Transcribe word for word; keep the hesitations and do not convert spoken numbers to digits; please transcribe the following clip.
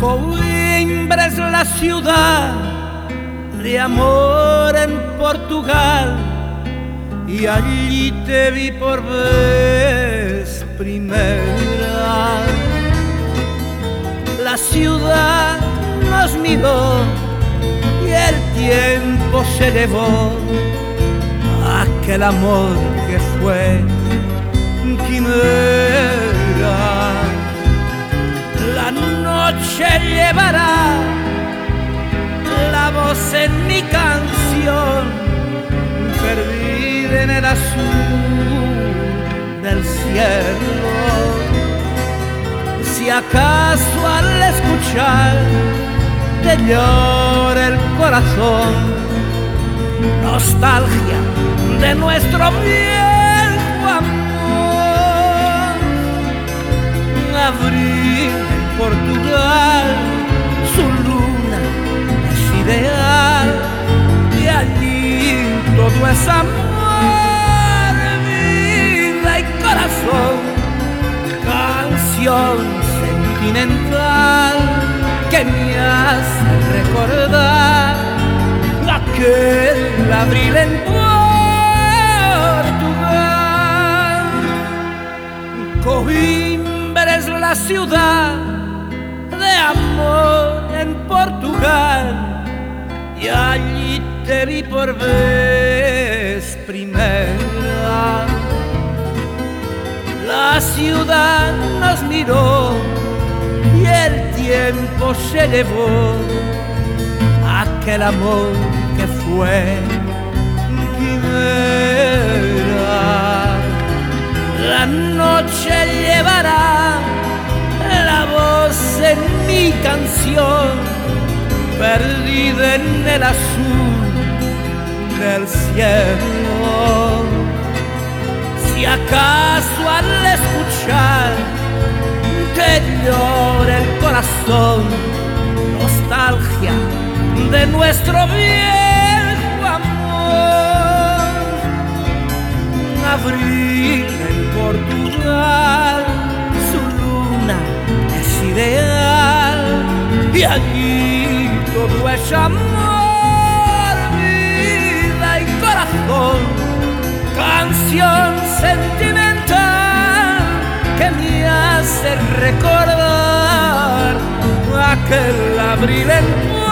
Coimbra es la ciudad de amor en Portugal, y allí te vi por vez primera. La ciudad nos miró y el tiempo se llevó aquel amor que fue quimera. La noche llevará la voz en mi canción, perdida en el azul del cielo. Si acaso al escuchar te llora el corazón, nostalgia de nuestro viejo amor. Abril en Portugal, su luna es ideal, y allí todo es amor, vida y corazón. Canción sentimental que me hace recordar aquel abril en Portugal. Coimbra es la ciudad de amor en Portugal, y allí te vi por vez primera. La ciudad nos miró y el tiempo se llevó aquel amor que fue quimera. La noche llevará la voz en mi canción, perdida en el azul del cielo. Si acaso al escuchar te llora el corazón, nostalgia de nuestro viejo amor. Abril en Portugal, su luna es ideal, y allí todo es amor, vida y corazón. Canción sentimental que me hace recordar aquel abril en